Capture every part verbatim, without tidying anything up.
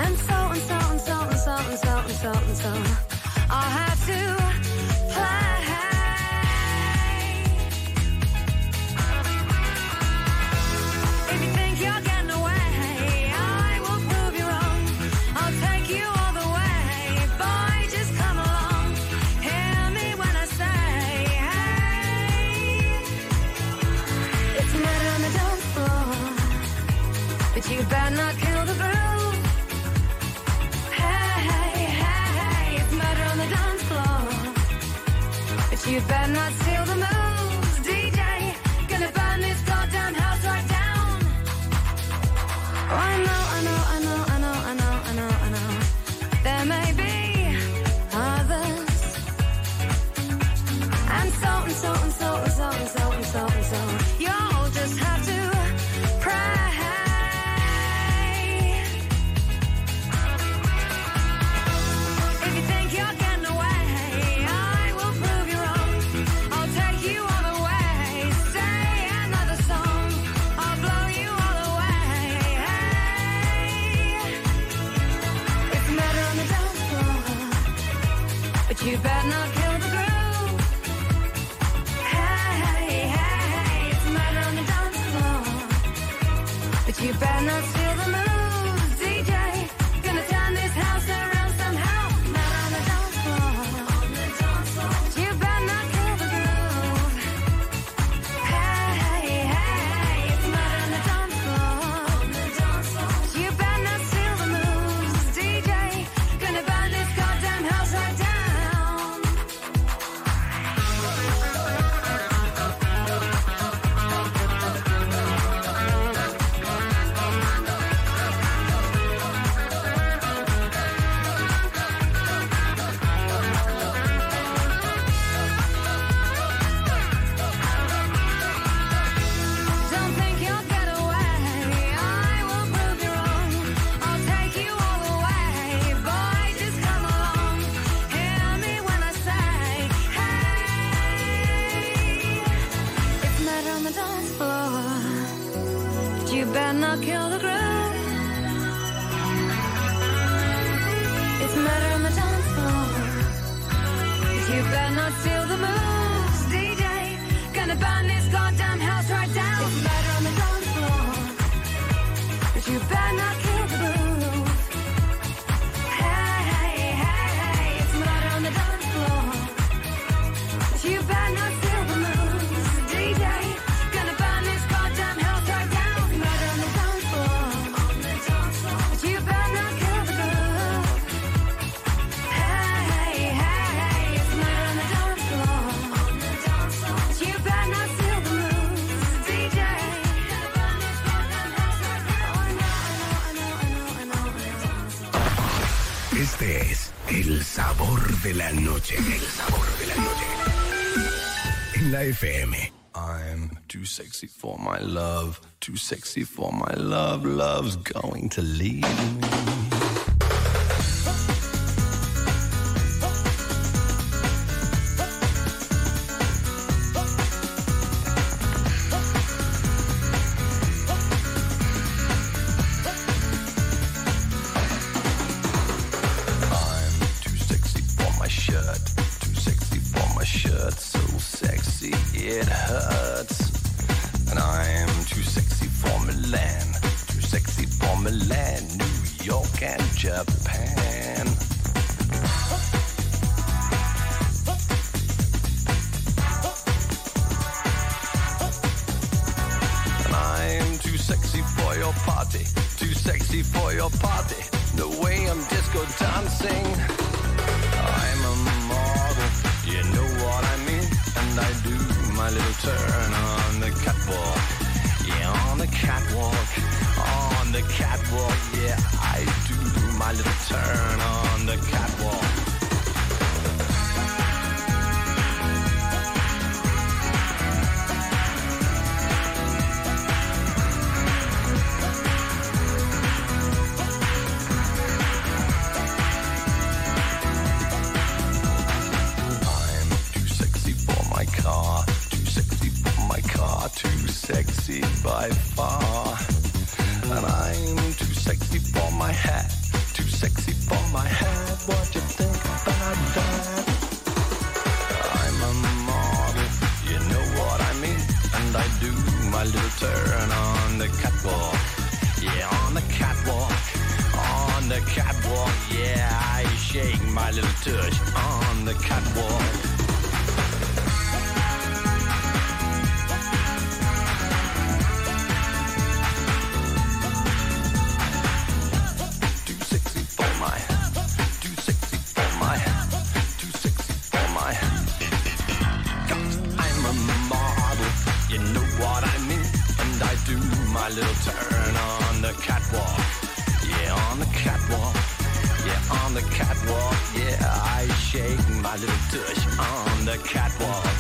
And so and so and so and so and so and so and so I'll have to play. If you think you're getting away, I will prove you wrong. I'll take you all the way. Boy, just come along. Hear me when I say, hey. It's murder on the dance floor, but you better not kill the groove. Hey, hey, hey, it's murder on the dance floor, but you better not steal the moves. D J, gonna burn this goddamn house right down. Oh, I know, I know, I know, I know, I know, I know, I know. There may be others. And so and so and so and so and so and so and so. You'll just have to pray. If you think you're getting away, I will prove you wrong. I'll take you all the way. Say another song, I'll blow you all away. Hey, it's murder on the dance floor, but you better not kill the groove. Hey, hey, hey, it's murder on the dance floor, but you better not steal the moves. D J, gonna turn this house around somehow. Murder on the dance floor, but you better not kill the groove. Hey, hey, hey, it's murder on the dance floor, but you better not steal the moves. D J, gonna burn this goddamn house right down. Don't think you'll get away, I will prove you wrong. I'll take you all the way. Boy, just come along. Hear me when I say, hey. It's murder on the dance floor, but you better not kill the groove. It's murder on the dance floor, but you better not steal the moves. D J, gonna burn this goddamn house right down. It's murder on the dance floor, but you better not kill the groove. Hey, hey, hey, hey, it's murder on the dance floor, but you better not steal the moves. D J, gonna burn this goddamn house right down. It's murder on the dance floor, but you better not kill the groove. Hey, hey, hey, hey, it's murder on the dance floor, but you better not steal the moves. D J, gonna burn this goddamn house right down. Oh, I know, I know, I know, I know, I know. Este es el sabor de la noche. El sabor de la noche. En la F M. I'm too sexy for my love, too sexy for my love, love's going to leave me. I'm too sexy for my shirt, too sexy for my shirt, so sexy it hurts. And I'm too sexy for Milan, too sexy for Milan, New York and Japan. And I'm too sexy for your party, too sexy for your party, the way I'm disco dancing. I'm a model, you know what I mean, and I do my little turn on the catwalk. Yeah, on the catwalk, on the catwalk, yeah, I do my little turn on the catwalk. by far. And I'm too sexy for my hat, too sexy for my head. What you think about that? I'm a model, you know what I mean. And I do my little turn on the catwalk. Yeah, on the catwalk. On the catwalk, yeah, I shake my little tush on the catwalk. Too sexy for my, too sexy for my, too sexy for my. 'Cause I'm a model, you know what I mean. And I do my little turn on the catwalk. Yeah, on the catwalk, yeah, on the catwalk, yeah, I shake my little tush on the catwalk.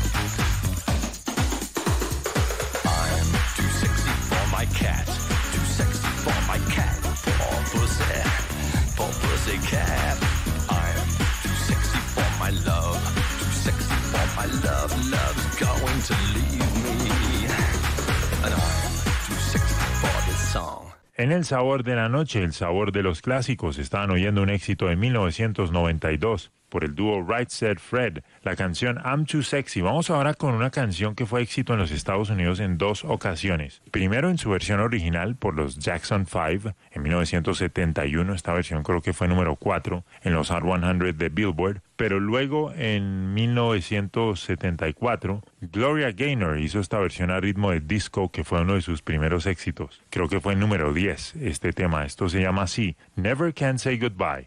I'm too sexy for my cat, too sexy for my cat, for pussy, for pussy cat. I'm too sexy for my love, too sexy for my love, love's going to leave me. And I'm too sexy for this song. En el sabor de la noche, el sabor de los clásicos, estaban oyendo un éxito de mil novecientos noventa y dos por el dúo Right Said Fred, la canción I'm Too Sexy. Vamos ahora con una canción que fue éxito en los Estados Unidos en dos ocasiones. Primero en su versión original por los Jackson Five en mil novecientos setenta y uno, esta versión creo que fue número cuatro en los Hot cien de Billboard, pero luego en mil novecientos setenta y cuatro Gloria Gaynor hizo esta versión a ritmo de disco que fue uno de sus primeros éxitos. Creo que fue el número diez este tema. Esto se llama así, Never Can Say Goodbye.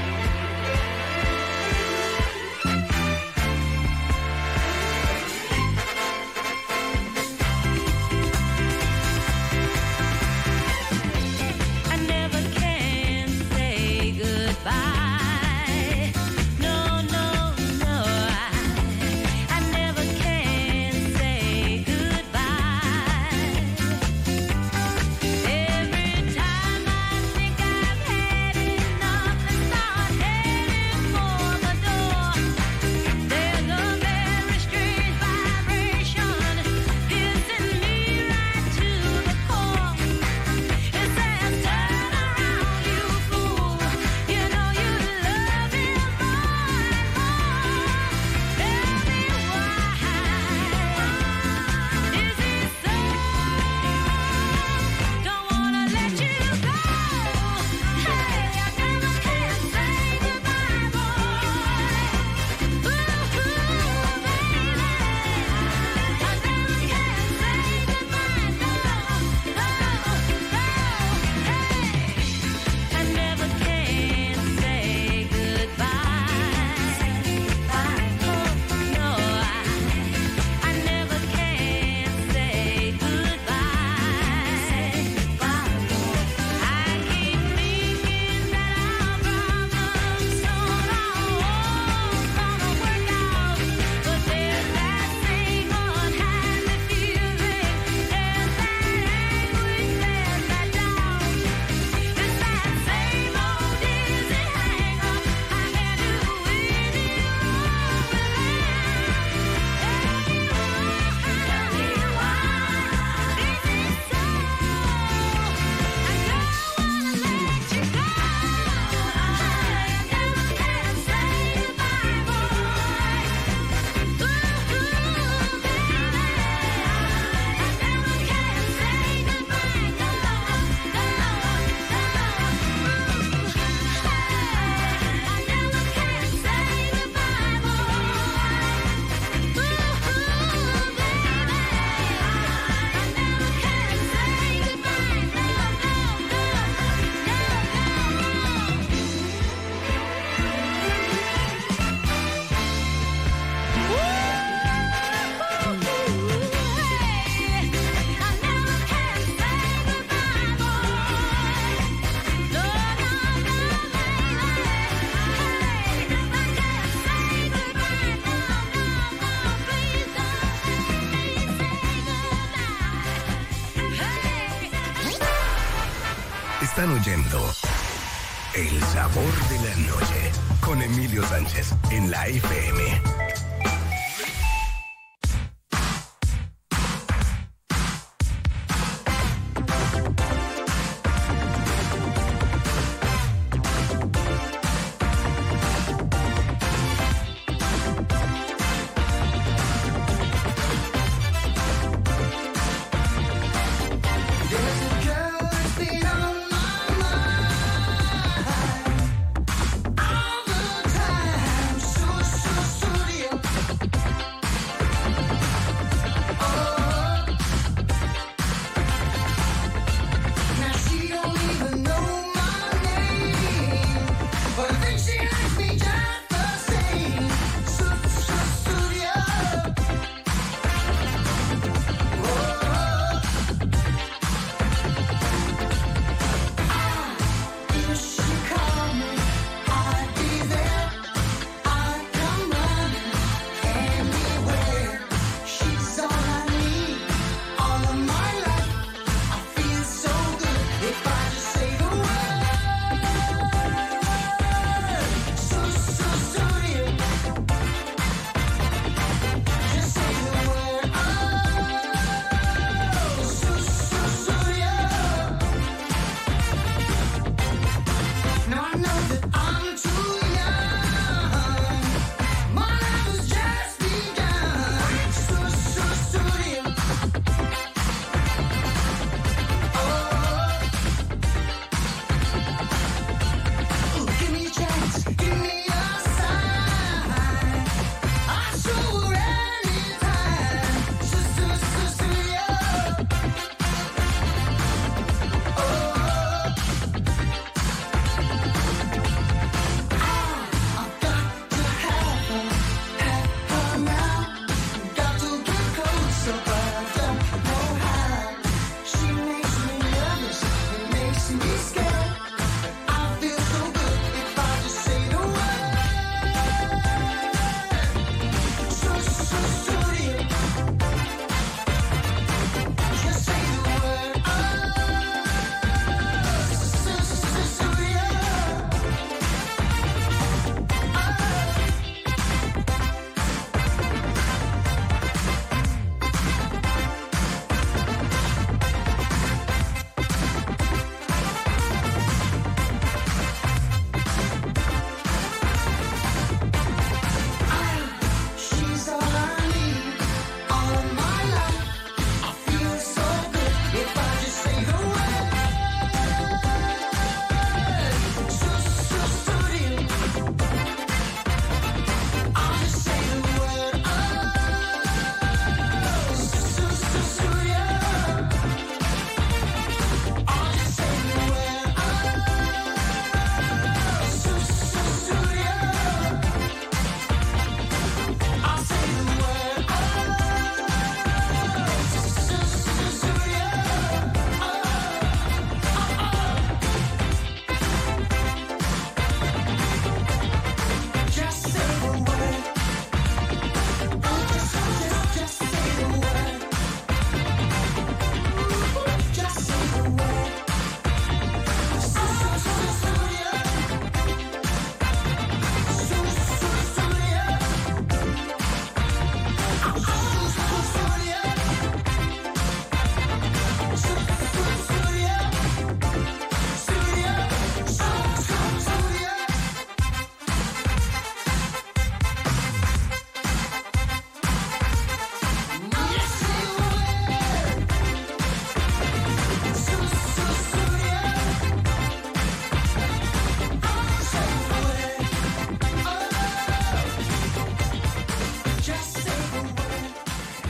Están oyendo El Sabor de la Noche con Emilio Sánchez en la F M.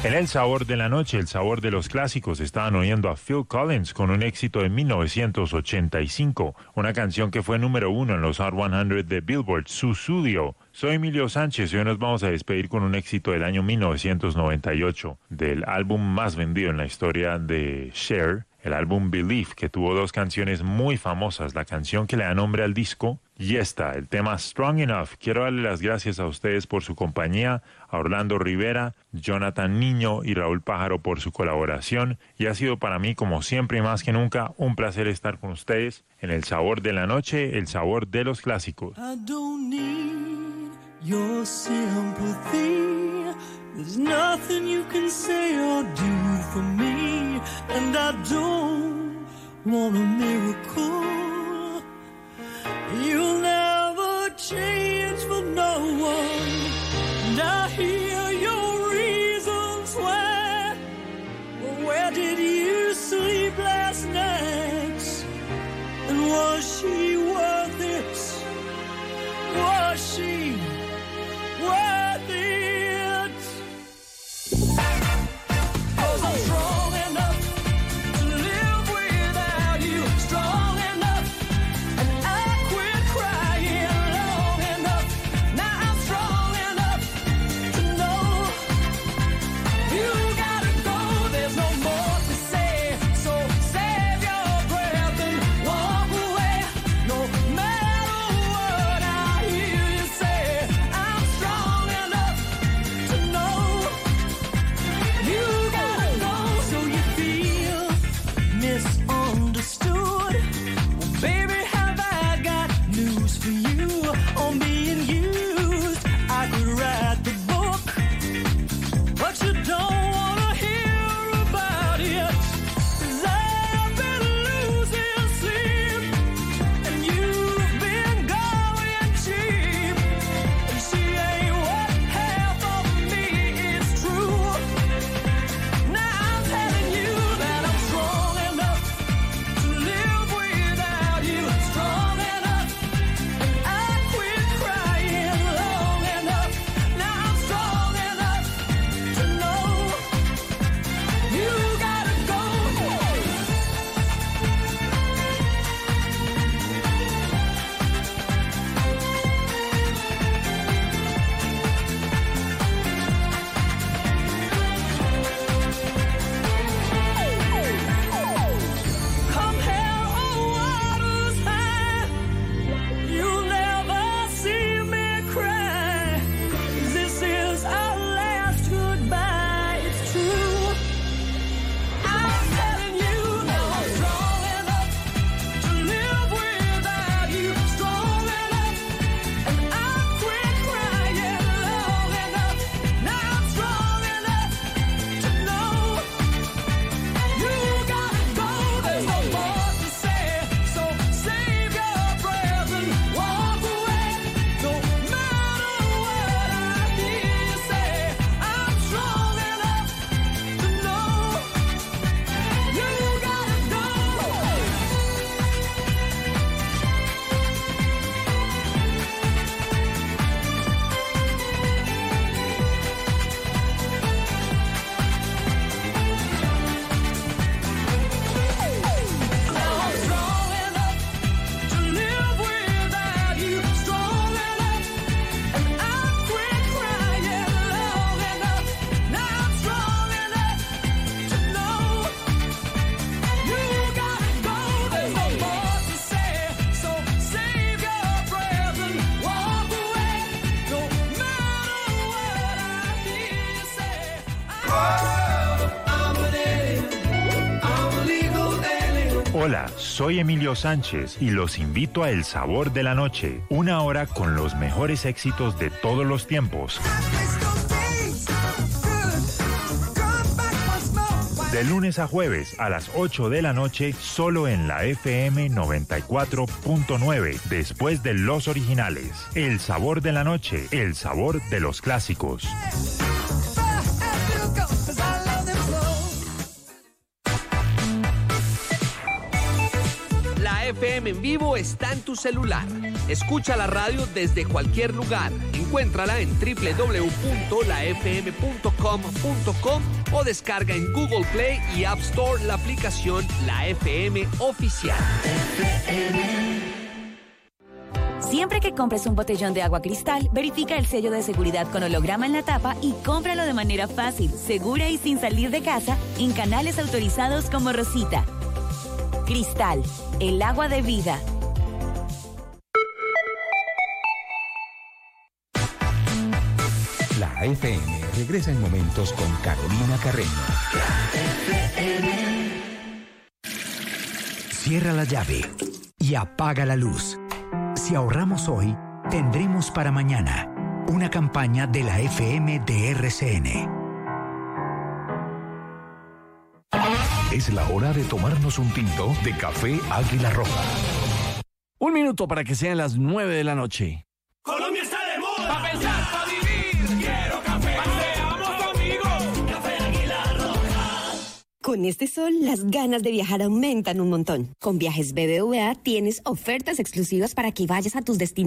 En el sabor de la noche, el sabor de los clásicos, estaban oyendo a Phil Collins con un éxito de mil novecientos ochenta y cinco, una canción que fue número uno en los Hot cien de Billboard, Sussudio. Soy Emilio Sánchez y hoy nos vamos a despedir con un éxito del año mil novecientos noventa y ocho, del álbum más vendido en la historia de Cher, el álbum Believe, que tuvo dos canciones muy famosas, la canción que le da nombre al disco y esta, el tema Strong Enough. Quiero darle las gracias a ustedes por su compañía, a Orlando Rivera, Jonathan Niño y Raúl Pájaro por su colaboración, y ha sido para mí, como siempre y más que nunca, un placer estar con ustedes en el sabor de la noche, el sabor de los clásicos. I don't need your sympathy. There's nothing you can say or do for me, and I don't want a miracle. You'll never change for no one, and I hear your reasons why. Well, where did you sleep last night? And was she worth it? Was she worth it? 'Cause I'm strong enough to live without you, strong enough, and I quit crying long enough. Now I'm strong enough to know you gotta go. There's no more to say, so save your breath and walk away. No matter what I hear you say, I'm strong enough to know you gotta go. So you feel misunderstood? Well, baby, have I got news for you? On being used, I could write the book, but you don't wanna hear about it. 'Cause I've been losing sleep, and you've been going cheap, and she ain't what half of me is true. Now I'm telling you that I'm strong enough to live without you, strong enough, and I quit crying long enough. Now I'm strong enough to know you gotta go. Come hell or waters high, you'll never see me cry. This is our last goodbye, it's true. I'm telling you now I'm strong enough to live without you, strong enough, and I quit crying long enough. Now I'm strong enough to know you gotta go. There's no more to say, so save your breath and walk away. No matter what I hear you say, I'm strong enough to know you gotta go. Now I'm strong enough to live without you, strong enough, and I quit crying long enough. Now I'm strong enough to know you gotta go. There's no more to say, so save your breath and walk away. No matter what I hear you say, I'm an alien, I'm a legal alien. Hola, soy Emilio Sánchez y los invito a El Sabor de la Noche, una hora con los mejores éxitos de todos los tiempos. De lunes a jueves a las ocho de la noche, solo en la F M noventa y cuatro punto nueve, después de los originales. El Sabor de la Noche, el sabor de los clásicos. La F M M en vivo está en tu celular. Escucha la radio desde cualquier lugar. Encuéntrala en doble u doble u doble u punto la f m punto com punto com o descarga en Google Play y App Store la aplicación La F M Oficial. Siempre que compres un botellón de agua Cristal, verifica el sello de seguridad con holograma en la tapa y cómpralo de manera fácil, segura y sin salir de casa en canales autorizados como Rosita. Cristal, el agua de vida. La F M regresa en momentos con Carolina Carreño. Cierra la llave y apaga la luz. Si ahorramos hoy, tendremos para mañana. Una campaña de la F M de R C N. Es la hora de tomarnos un tinto de café Águila Roja. Un minuto para que sean las nueve de la noche. Colombia está de moda. Pa' pensar, pa' vivir. Quiero café. Paseamos conmigo. Café Águila Roja. Con este sol, las ganas de viajar aumentan un montón. Con Viajes B B V A tienes ofertas exclusivas para que vayas a tus destinos